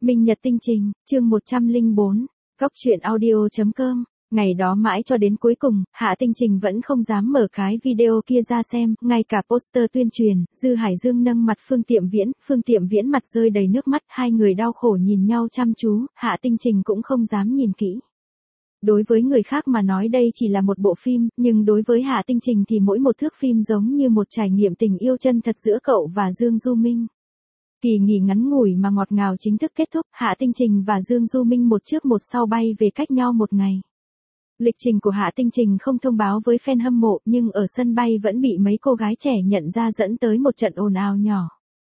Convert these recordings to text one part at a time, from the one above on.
Minh Nhật Tinh Trình, chương 104, Góc truyện audio.com. Ngày đó mãi cho đến cuối cùng, Hạ Tinh Trình vẫn không dám mở cái video kia ra xem, ngay cả poster tuyên truyền, Dư Hải Dương nâng mặt Phương Tiệm Viễn mặt rơi đầy nước mắt, hai người đau khổ nhìn nhau chăm chú, Hạ Tinh Trình cũng không dám nhìn kỹ. Đối với người khác mà nói đây chỉ là một bộ phim, nhưng đối với Hạ Tinh Trình thì mỗi một thước phim giống như một trải nghiệm tình yêu chân thật giữa cậu và Dương Du Minh. Kỳ nghỉ ngắn ngủi mà ngọt ngào chính thức kết thúc, Hạ Tinh Trình và Dương Du Minh một trước một sau bay về cách nhau một ngày. Lịch trình của Hạ Tinh Trình không thông báo với fan hâm mộ, nhưng ở sân bay vẫn bị mấy cô gái trẻ nhận ra dẫn tới một trận ồn ào nhỏ.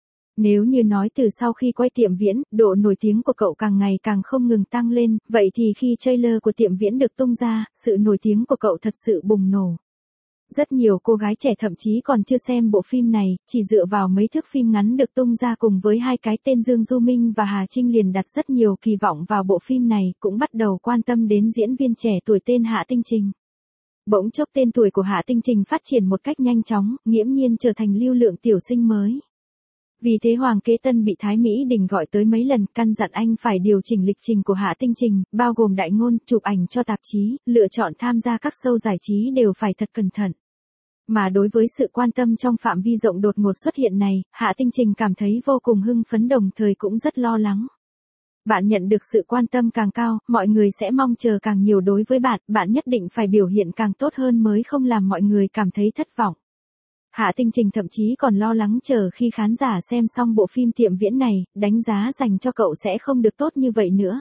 Nếu như nói từ sau khi quay Tiệm Viễn, độ nổi tiếng của cậu càng ngày càng không ngừng tăng lên, vậy thì khi trailer của Tiệm Viễn được tung ra, sự nổi tiếng của cậu thật sự bùng nổ. Rất nhiều cô gái trẻ thậm chí còn chưa xem bộ phim này, chỉ dựa vào mấy thước phim ngắn được tung ra cùng với hai cái tên Dương Du Minh và Hà Trinh liền đặt rất nhiều kỳ vọng vào bộ phim này, cũng bắt đầu quan tâm đến diễn viên trẻ tuổi tên Hạ Tinh Trình. Bỗng chốc tên tuổi của Hạ Tinh Trình phát triển một cách nhanh chóng, nghiễm nhiên trở thành lưu lượng tiểu sinh mới. Vì thế Hoàng Kế Tân bị Thái Mỹ Đình gọi tới mấy lần, căn dặn anh phải điều chỉnh lịch trình của Hạ Tinh Trình, bao gồm đại ngôn, chụp ảnh cho tạp chí, lựa chọn tham gia các show giải trí đều phải thật cẩn thận. Mà đối với sự quan tâm trong phạm vi rộng đột ngột xuất hiện này, Hạ Tinh Trình cảm thấy vô cùng hưng phấn đồng thời cũng rất lo lắng. Bạn nhận được sự quan tâm càng cao, mọi người sẽ mong chờ càng nhiều đối với bạn, bạn nhất định phải biểu hiện càng tốt hơn mới không làm mọi người cảm thấy thất vọng. Hạ Tinh Trình thậm chí còn lo lắng chờ khi khán giả xem xong bộ phim Tiệm Viễn này, đánh giá dành cho cậu sẽ không được tốt như vậy nữa.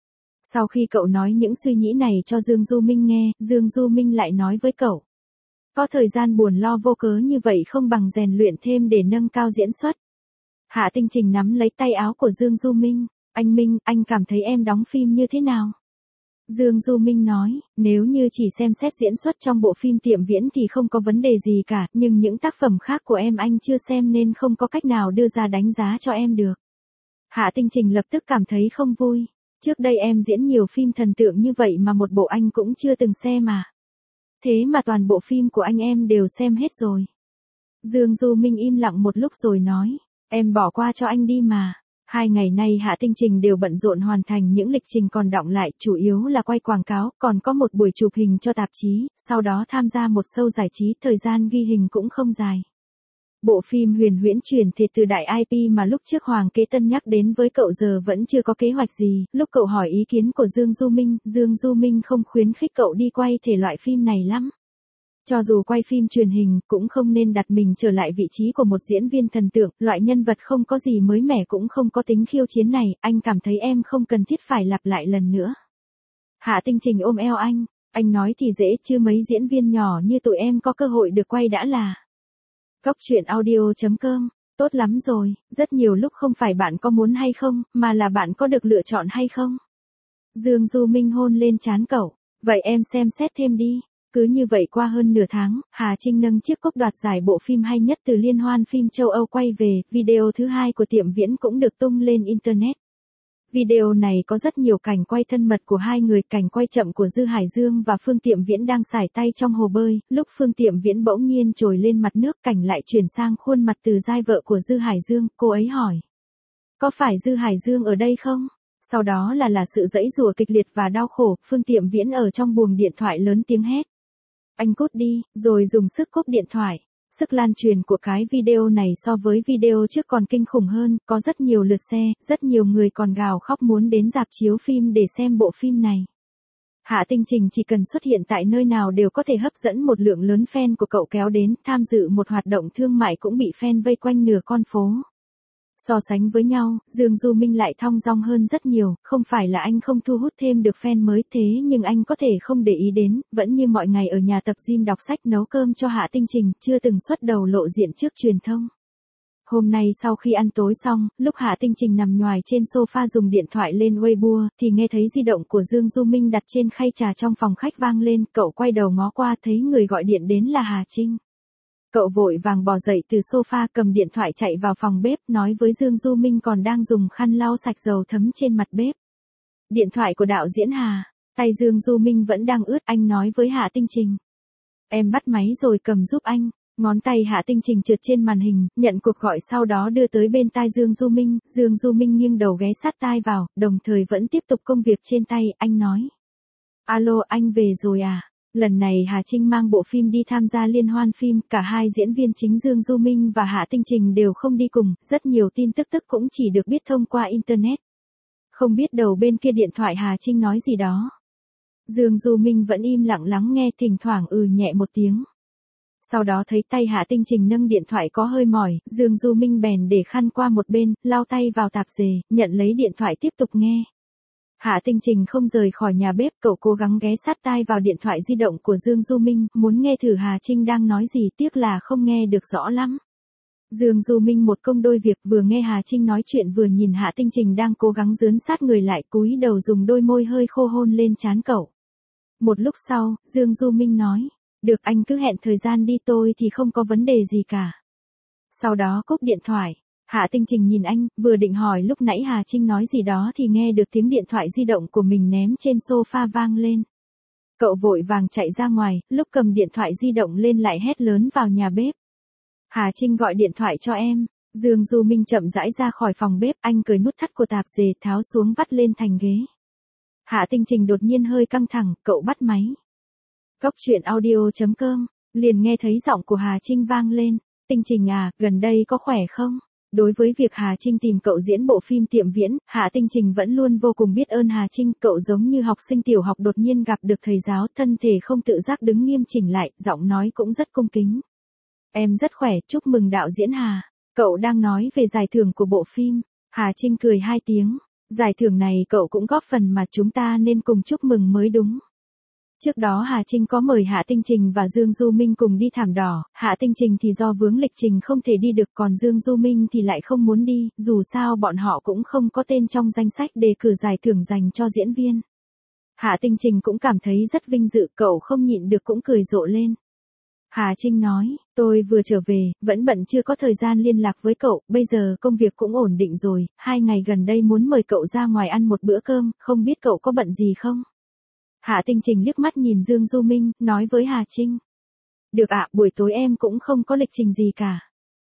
Sau khi cậu nói những suy nghĩ này cho Dương Du Minh nghe, Dương Du Minh lại nói với cậu. Có thời gian buồn lo vô cớ như vậy không bằng rèn luyện thêm để nâng cao diễn xuất. Hạ Tinh Trình nắm lấy tay áo của Dương Du Minh. Anh Minh, anh cảm thấy em đóng phim như thế nào? Dương Du Minh nói, nếu như chỉ xem xét diễn xuất trong bộ phim Tiệm Viễn thì không có vấn đề gì cả, nhưng những tác phẩm khác của em anh chưa xem nên không có cách nào đưa ra đánh giá cho em được. Hạ Tinh Trình lập tức cảm thấy không vui. Trước đây em diễn nhiều phim thần tượng như vậy mà một bộ anh cũng chưa từng xem mà. Thế mà toàn bộ phim của anh em đều xem hết rồi. Dương Du Minh im lặng một lúc rồi nói, em bỏ qua cho anh đi mà. 2 ngày nay Hạ Tinh Trình đều bận rộn hoàn thành những lịch trình còn đọng lại, chủ yếu là quay quảng cáo, còn có một buổi chụp hình cho tạp chí, sau đó tham gia một show giải trí, thời gian ghi hình cũng không dài. Bộ phim huyền huyễn truyền thiệt từ đại IP mà lúc trước Hoàng Kế Tân nhắc đến với cậu giờ vẫn chưa có kế hoạch gì, lúc cậu hỏi ý kiến của Dương Du Minh không khuyến khích cậu đi quay thể loại phim này lắm. Cho dù quay phim truyền hình, cũng không nên đặt mình trở lại vị trí của một diễn viên thần tượng, loại nhân vật không có gì mới mẻ cũng không có tính khiêu chiến này, anh cảm thấy em không cần thiết phải lặp lại lần nữa. Hạ Tinh Trình ôm eo anh nói thì dễ chứ mấy diễn viên nhỏ như tụi em có cơ hội được quay đã là. Góc truyện audio.com, tốt lắm rồi, rất nhiều lúc không phải bạn có muốn hay không, mà là bạn có được lựa chọn hay không. Dương Du Minh hôn lên trán cậu, vậy em xem xét thêm đi. Cứ như vậy qua hơn nửa tháng, Hà Trinh nâng chiếc cúp đoạt giải bộ phim hay nhất từ liên hoan phim châu Âu quay về, video thứ 2 của Tiệm Viễn cũng được tung lên Internet. Video này có rất nhiều cảnh quay thân mật của hai người, cảnh quay chậm của Dư Hải Dương và Phương Tiệm Viễn đang sải tay trong hồ bơi, lúc Phương Tiệm Viễn bỗng nhiên trồi lên mặt nước, cảnh lại chuyển sang khuôn mặt Từ Giai vợ của Dư Hải Dương, cô ấy hỏi. Có phải Dư Hải Dương ở đây không? Sau đó là sự giãy giụa kịch liệt và đau khổ, Phương Tiệm Viễn ở trong buồng điện thoại lớn tiếng hét. Anh cút đi, rồi dùng sức cúp điện thoại. Sức lan truyền của cái video này so với video trước còn kinh khủng hơn, có rất nhiều lượt xe, rất nhiều người còn gào khóc muốn đến rạp chiếu phim để xem bộ phim này. Hạ Tinh Trình chỉ cần xuất hiện tại nơi nào đều có thể hấp dẫn một lượng lớn fan của cậu kéo đến, tham dự một hoạt động thương mại cũng bị fan vây quanh nửa con phố. So sánh với nhau, Dương Du Minh lại thong dong hơn rất nhiều, không phải là anh không thu hút thêm được fan mới thế nhưng anh có thể không để ý đến, vẫn như mọi ngày ở nhà tập gym đọc sách nấu cơm cho Hạ Tinh Trình, chưa từng xuất đầu lộ diện trước truyền thông. Hôm nay sau khi ăn tối xong, lúc Hạ Tinh Trình nằm nhoài trên sofa dùng điện thoại lên Weibo, thì nghe thấy di động của Dương Du Minh đặt trên khay trà trong phòng khách vang lên, cậu quay đầu ngó qua thấy người gọi điện đến là Hà Trinh. Cậu vội vàng bò dậy từ sofa cầm điện thoại chạy vào phòng bếp, nói với Dương Du Minh còn đang dùng khăn lau sạch dầu thấm trên mặt bếp. Điện thoại của đạo diễn Hà, tay Dương Du Minh vẫn đang ướt, anh nói với Hạ Tinh Trình. Em bắt máy rồi cầm giúp anh. Ngón tay Hạ Tinh Trình trượt trên màn hình, nhận cuộc gọi sau đó đưa tới bên tai Dương Du Minh. Dương Du Minh nghiêng đầu ghé sát tai vào, đồng thời vẫn tiếp tục công việc trên tay, anh nói. Alo, anh về rồi à? Lần này Hà Trinh mang bộ phim đi tham gia liên hoan phim, cả hai diễn viên chính Dương Du Minh và Hạ Tinh Trình đều không đi cùng, rất nhiều tin tức cũng chỉ được biết thông qua Internet. Không biết đầu bên kia điện thoại Hà Trinh nói gì đó. Dương Du Minh vẫn im lặng lắng nghe, thỉnh thoảng nhẹ một tiếng. Sau đó thấy tay Hạ Tinh Trình nâng điện thoại có hơi mỏi, Dương Du Minh bèn để khăn qua một bên, lau tay vào tạp dề, nhận lấy điện thoại tiếp tục nghe. Hạ Tinh Trình không rời khỏi nhà bếp, cậu cố gắng ghé sát tai vào điện thoại di động của Dương Du Minh, muốn nghe thử Hà Trinh đang nói gì, tiếc là không nghe được rõ lắm. Dương Du Minh một công đôi việc, vừa nghe Hà Trinh nói chuyện vừa nhìn Hạ Tinh Trình đang cố gắng dướn sát người lại, cúi đầu dùng đôi môi hơi khô hôn lên trán cậu. Một lúc sau, Dương Du Minh nói, được, anh cứ hẹn thời gian đi, tôi thì không có vấn đề gì cả. Sau đó cúp điện thoại. Hạ Tinh Trình nhìn anh, vừa định hỏi lúc nãy Hà Trinh nói gì đó thì nghe được tiếng điện thoại di động của mình ném trên sofa vang lên. Cậu vội vàng chạy ra ngoài, lúc cầm điện thoại di động lên lại hét lớn vào nhà bếp. Hà Trinh gọi điện thoại cho em. Dương Du Minh chậm rãi ra khỏi phòng bếp, anh cởi nút thắt của tạp dề, tháo xuống vắt lên thành ghế. Hạ Tinh Trình đột nhiên hơi căng thẳng, cậu bắt máy. Cốc truyện audio.com, liền nghe thấy giọng của Hà Trinh vang lên. Tinh Trình à, gần đây có khỏe không? Đối với việc Hà Trinh tìm cậu diễn bộ phim Tiệm Viễn, Hạ Tinh Trình vẫn luôn vô cùng biết ơn Hà Trinh. Cậu giống như học sinh tiểu học đột nhiên gặp được thầy giáo, thân thể không tự giác đứng nghiêm chỉnh lại, giọng nói cũng rất cung kính. Em rất khỏe, chúc mừng đạo diễn Hà. Cậu đang nói về giải thưởng của bộ phim. Hà Trinh cười hai tiếng. Giải thưởng này cậu cũng góp phần mà, chúng ta nên cùng chúc mừng mới đúng. Trước đó Hà Trinh có mời Hạ Tinh Trình và Dương Du Minh cùng đi Thảm Đỏ, Hạ Tinh Trình thì do vướng lịch trình không thể đi được, còn Dương Du Minh thì lại không muốn đi, dù sao bọn họ cũng không có tên trong danh sách đề cử giải thưởng dành cho diễn viên. Hạ Tinh Trình cũng cảm thấy rất vinh dự, cậu không nhịn được cũng cười rộ lên. Hà Trinh nói, tôi vừa trở về, vẫn bận chưa có thời gian liên lạc với cậu, bây giờ công việc cũng ổn định rồi, 2 ngày gần đây muốn mời cậu ra ngoài ăn một bữa cơm, không biết cậu có bận gì không? Hạ Tinh Trình liếc mắt nhìn Dương Du Minh, nói với Hà Trinh. Được ạ, buổi tối em cũng không có lịch trình gì cả.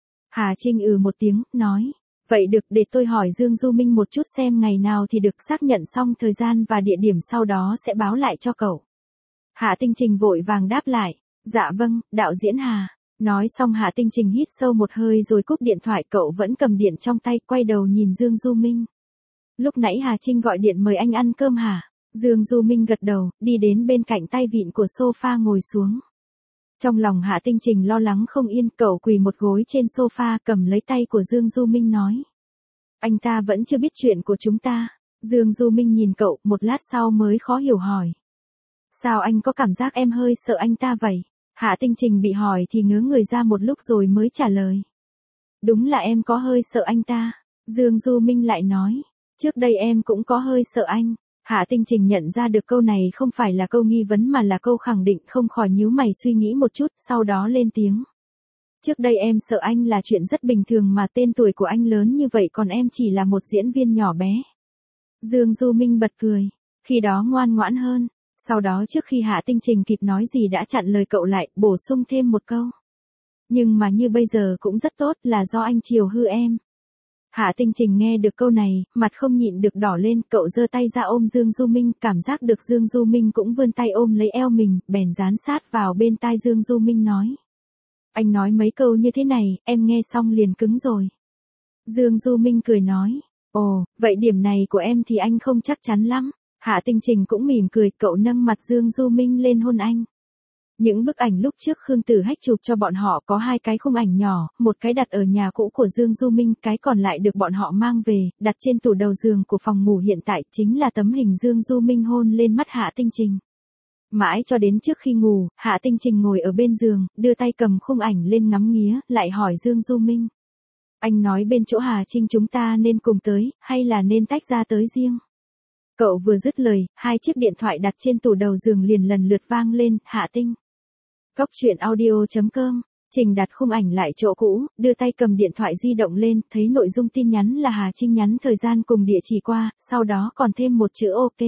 Hà Trinh một tiếng, nói. Vậy được, để tôi hỏi Dương Du Minh một chút xem ngày nào thì được, xác nhận xong thời gian và địa điểm sau đó sẽ báo lại cho cậu. Hạ Tinh Trình vội vàng đáp lại. Dạ vâng, đạo diễn Hà. Nói xong Hạ Tinh Trình hít sâu một hơi rồi cúp điện thoại, cậu vẫn cầm điện trong tay, quay đầu nhìn Dương Du Minh. Lúc nãy Hà Trinh gọi điện mời anh ăn cơm hả? Dương Du Minh gật đầu, đi đến bên cạnh tay vịn của sofa ngồi xuống. Trong lòng Hạ Tinh Trình lo lắng không yên, cậu quỳ một gối trên sofa, cầm lấy tay của Dương Du Minh nói. Anh ta vẫn chưa biết chuyện của chúng ta. Dương Du Minh nhìn cậu, một lát sau mới khó hiểu hỏi. Sao anh có cảm giác em hơi sợ anh ta vậy? Hạ Tinh Trình bị hỏi thì ngớ người ra một lúc rồi mới trả lời. Đúng là em có hơi sợ anh ta. Dương Du Minh lại nói. Trước đây em cũng có hơi sợ anh. Hạ Tinh Trình nhận ra được câu này không phải là câu nghi vấn mà là câu khẳng định, không khỏi nhíu mày suy nghĩ một chút, sau đó lên tiếng. Trước đây em sợ anh là chuyện rất bình thường mà, tên tuổi của anh lớn như vậy còn em chỉ là một diễn viên nhỏ bé. Dương Du Minh bật cười. Khi đó ngoan ngoãn hơn. Sau đó trước khi Hạ Tinh Trình kịp nói gì đã chặn lời cậu lại, bổ sung thêm một câu. Nhưng mà như bây giờ cũng rất tốt, là do anh chiều hư em. Hạ Tinh Trình nghe được câu này, mặt không nhịn được đỏ lên, cậu giơ tay ra ôm Dương Du Minh, cảm giác được Dương Du Minh cũng vươn tay ôm lấy eo mình, bèn dán sát vào bên tai Dương Du Minh nói. Anh nói mấy câu như thế này, em nghe xong liền cứng rồi. Dương Du Minh cười nói. Ồ, vậy điểm này của em thì anh không chắc chắn lắm. Hạ Tinh Trình cũng mỉm cười, cậu nâng mặt Dương Du Minh lên hôn anh. Những bức ảnh lúc trước Khương Tử Hách chụp cho bọn họ có 2 cái khung ảnh nhỏ, một cái đặt ở nhà cũ của Dương Du Minh, cái còn lại được bọn họ mang về, đặt trên tủ đầu giường của phòng ngủ hiện tại, chính là tấm hình Dương Du Minh hôn lên mắt Hạ Tinh Trình. Mãi cho đến trước khi ngủ, Hạ Tinh Trình ngồi ở bên giường, đưa tay cầm khung ảnh lên ngắm nghía, lại hỏi Dương Du Minh. Anh nói bên chỗ Hà Trinh chúng ta nên cùng tới, hay là nên tách ra tới riêng? Cậu vừa dứt lời, 2 chiếc điện thoại đặt trên tủ đầu giường liền lần lượt vang lên. Hạ Tinh. Cốc truyện audio.com. Trình đặt khung ảnh lại chỗ cũ, đưa tay cầm điện thoại di động lên, thấy nội dung tin nhắn là Hà Trinh nhắn thời gian cùng địa chỉ qua, sau đó còn thêm một chữ OK.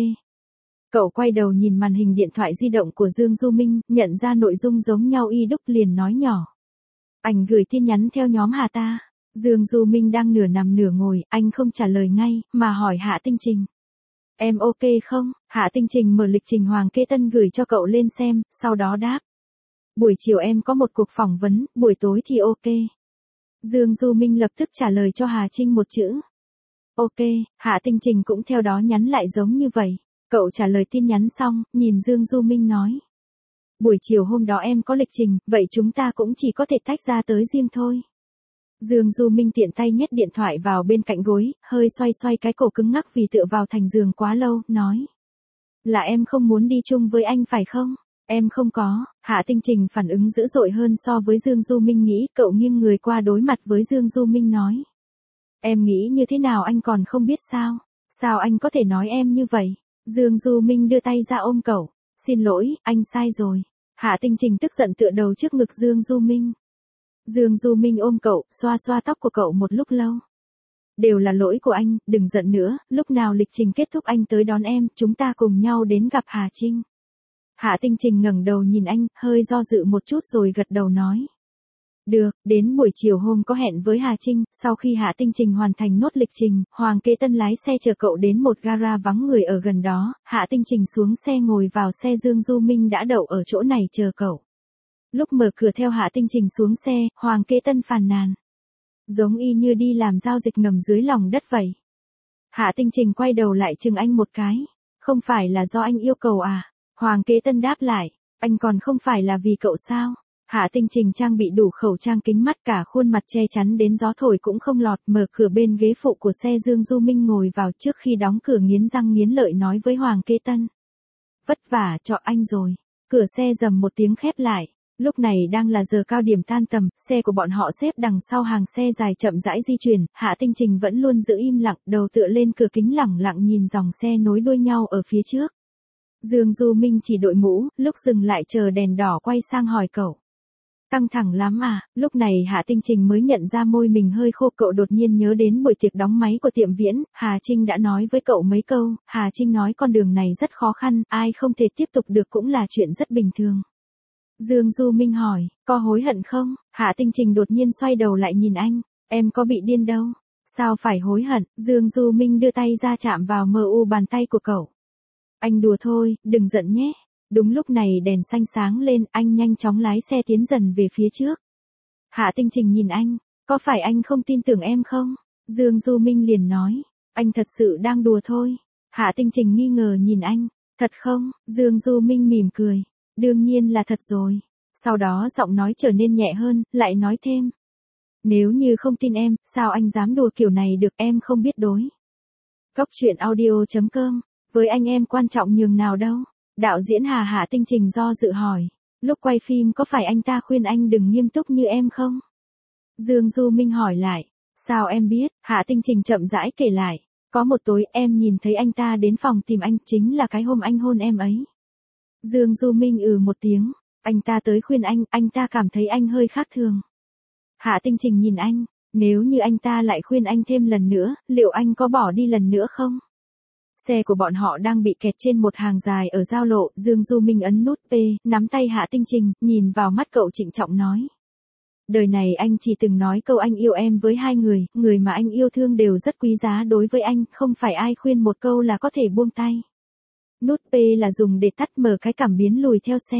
Cậu quay đầu nhìn màn hình điện thoại di động của Dương Du Minh, nhận ra nội dung giống nhau y đúc liền nói nhỏ. Ảnh gửi tin nhắn theo nhóm Hà ta. Dương Du Minh đang nửa nằm nửa ngồi, anh không trả lời ngay, mà hỏi Hạ Tinh Trình. Em ok không? Hạ Tinh Trình mở lịch trình Hoàng Kế Tân gửi cho cậu lên xem, sau đó đáp. Buổi chiều em có một cuộc phỏng vấn, buổi tối thì ok. Dương Du Minh lập tức trả lời cho Hà Trinh một chữ. Ok, Hạ Tinh Trình cũng theo đó nhắn lại giống như vậy. Cậu trả lời tin nhắn xong, nhìn Dương Du Minh nói. Buổi chiều hôm đó em có lịch trình, vậy chúng ta cũng chỉ có thể tách ra tới riêng thôi. Dương Du Minh tiện tay nhét điện thoại vào bên cạnh gối, hơi xoay xoay cái cổ cứng ngắc vì tựa vào thành giường quá lâu, nói. Là em không muốn đi chung với anh phải không? Em không có. Hạ Tinh Trình phản ứng dữ dội hơn so với Dương Du Minh nghĩ, cậu nghiêng người qua đối mặt với Dương Du Minh nói. Em nghĩ như thế nào anh còn không biết sao? Sao anh có thể nói em như vậy? Dương Du Minh đưa tay ra ôm cậu. Xin lỗi, anh sai rồi. Hạ Tinh Trình tức giận tựa đầu trước ngực Dương Du Minh. Dương Du Minh ôm cậu, xoa xoa tóc của cậu một lúc lâu. Đều là lỗi của anh, đừng giận nữa, lúc nào lịch trình kết thúc anh tới đón em, chúng ta cùng nhau đến gặp Hà Trinh. Hạ Tinh Trình ngẩng đầu nhìn anh, hơi do dự một chút rồi gật đầu nói. Được, đến buổi chiều hôm có hẹn với Hà Trinh, sau khi Hạ Tinh Trình hoàn thành nốt lịch trình, Hoàng Kế Tân lái xe chở cậu đến một gara vắng người ở gần đó, Hạ Tinh Trình xuống xe ngồi vào xe Dương Du Minh đã đậu ở chỗ này chờ cậu. Lúc mở cửa theo Hạ Tinh Trình xuống xe, Hoàng Kế Tân phàn nàn. Giống y như đi làm giao dịch ngầm dưới lòng đất vậy. Hạ Tinh Trình quay đầu lại chừng anh một cái. Không phải là do anh yêu cầu à? Hoàng Kế Tân đáp lại. Anh còn không phải là vì cậu sao? Hạ Tinh Trình trang bị đủ khẩu trang kính mắt cả khuôn mặt che chắn đến gió thổi cũng không lọt, mở cửa bên ghế phụ của xe Dương Du Minh ngồi vào trước khi đóng cửa nghiến răng nghiến lợi nói với Hoàng Kế Tân. Vất vả cho anh rồi. Cửa xe rầm một tiếng khép lại. Lúc này đang là giờ cao điểm tan tầm, xe của bọn họ xếp đằng sau hàng xe dài chậm rãi di chuyển, Hạ Tinh Trình vẫn luôn giữ im lặng, đầu tựa lên cửa kính lẳng lặng nhìn dòng xe nối đuôi nhau ở phía trước. Dương Du Minh chỉ đội mũ, lúc dừng lại chờ đèn đỏ quay sang hỏi cậu. Căng thẳng lắm à? Lúc này Hạ Tinh Trình mới nhận ra môi mình hơi khô, cậu đột nhiên nhớ đến buổi tiệc đóng máy của Tiệm Viễn, Hà Trinh đã nói với cậu mấy câu, Hà Trinh nói con đường này rất khó khăn, ai không thể tiếp tục được cũng là chuyện rất bình thường. Dương Du Minh hỏi, có hối hận không? Hạ Tinh Trình đột nhiên xoay đầu lại nhìn anh, em có bị điên đâu. Sao phải hối hận? Dương Du Minh đưa tay ra chạm vào mu bàn tay của cậu. Anh đùa thôi, đừng giận nhé. Đúng lúc này đèn xanh sáng lên, anh nhanh chóng lái xe tiến dần về phía trước. Hạ Tinh Trình nhìn anh, có phải anh không tin tưởng em không? Dương Du Minh liền nói, anh thật sự đang đùa thôi. Hạ Tinh Trình nghi ngờ nhìn anh, thật không? Dương Du Minh mỉm cười. Đương nhiên là thật rồi. Sau đó giọng nói trở nên nhẹ hơn, lại nói thêm. Nếu như không tin em, sao anh dám đùa kiểu này được, em không biết đối. Góc truyện audio.com, với anh em quan trọng nhường nào đâu. Đạo diễn Hạ Tinh Trình do dự hỏi. Lúc quay phim có phải anh ta khuyên anh đừng nghiêm túc như em không? Dương Du Minh hỏi lại. Sao em biết? Hạ Tinh Trình chậm rãi kể lại. Có một tối em nhìn thấy anh ta đến phòng tìm anh, chính là cái hôm anh hôn em ấy. Dương Du Minh một tiếng, anh ta tới khuyên anh ta cảm thấy anh hơi khác thường. Hạ Tinh Trình nhìn anh, nếu như anh ta lại khuyên anh thêm lần nữa, liệu anh có bỏ đi lần nữa không? Xe của bọn họ đang bị kẹt trên một hàng dài ở giao lộ, Dương Du Minh ấn nút P, nắm tay Hạ Tinh Trình, nhìn vào mắt cậu trịnh trọng nói. Đời này anh chỉ từng nói câu anh yêu em với hai người, người mà anh yêu thương đều rất quý giá đối với anh, không phải ai khuyên một câu là có thể buông tay. Nút P là dùng để tắt mở cái cảm biến lùi theo xe.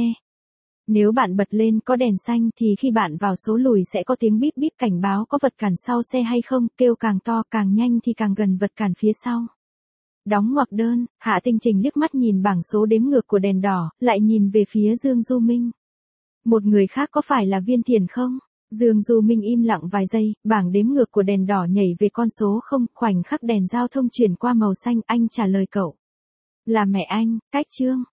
Nếu bạn bật lên có đèn xanh thì khi bạn vào số lùi sẽ có tiếng bíp bíp cảnh báo có vật cản sau xe hay không, kêu càng to càng nhanh thì càng gần vật cản phía sau. Đóng ngoặc đơn, Hạ Tinh Trình liếc mắt nhìn bảng số đếm ngược của đèn đỏ, lại nhìn về phía Dương Du Minh. Một người khác có phải là Viên Thiền không? Dương Du Minh im lặng vài giây, bảng đếm ngược của đèn đỏ nhảy về con số 0, khoảnh khắc đèn giao thông chuyển qua màu xanh, anh trả lời cậu. Là mẹ anh, Cách Trương.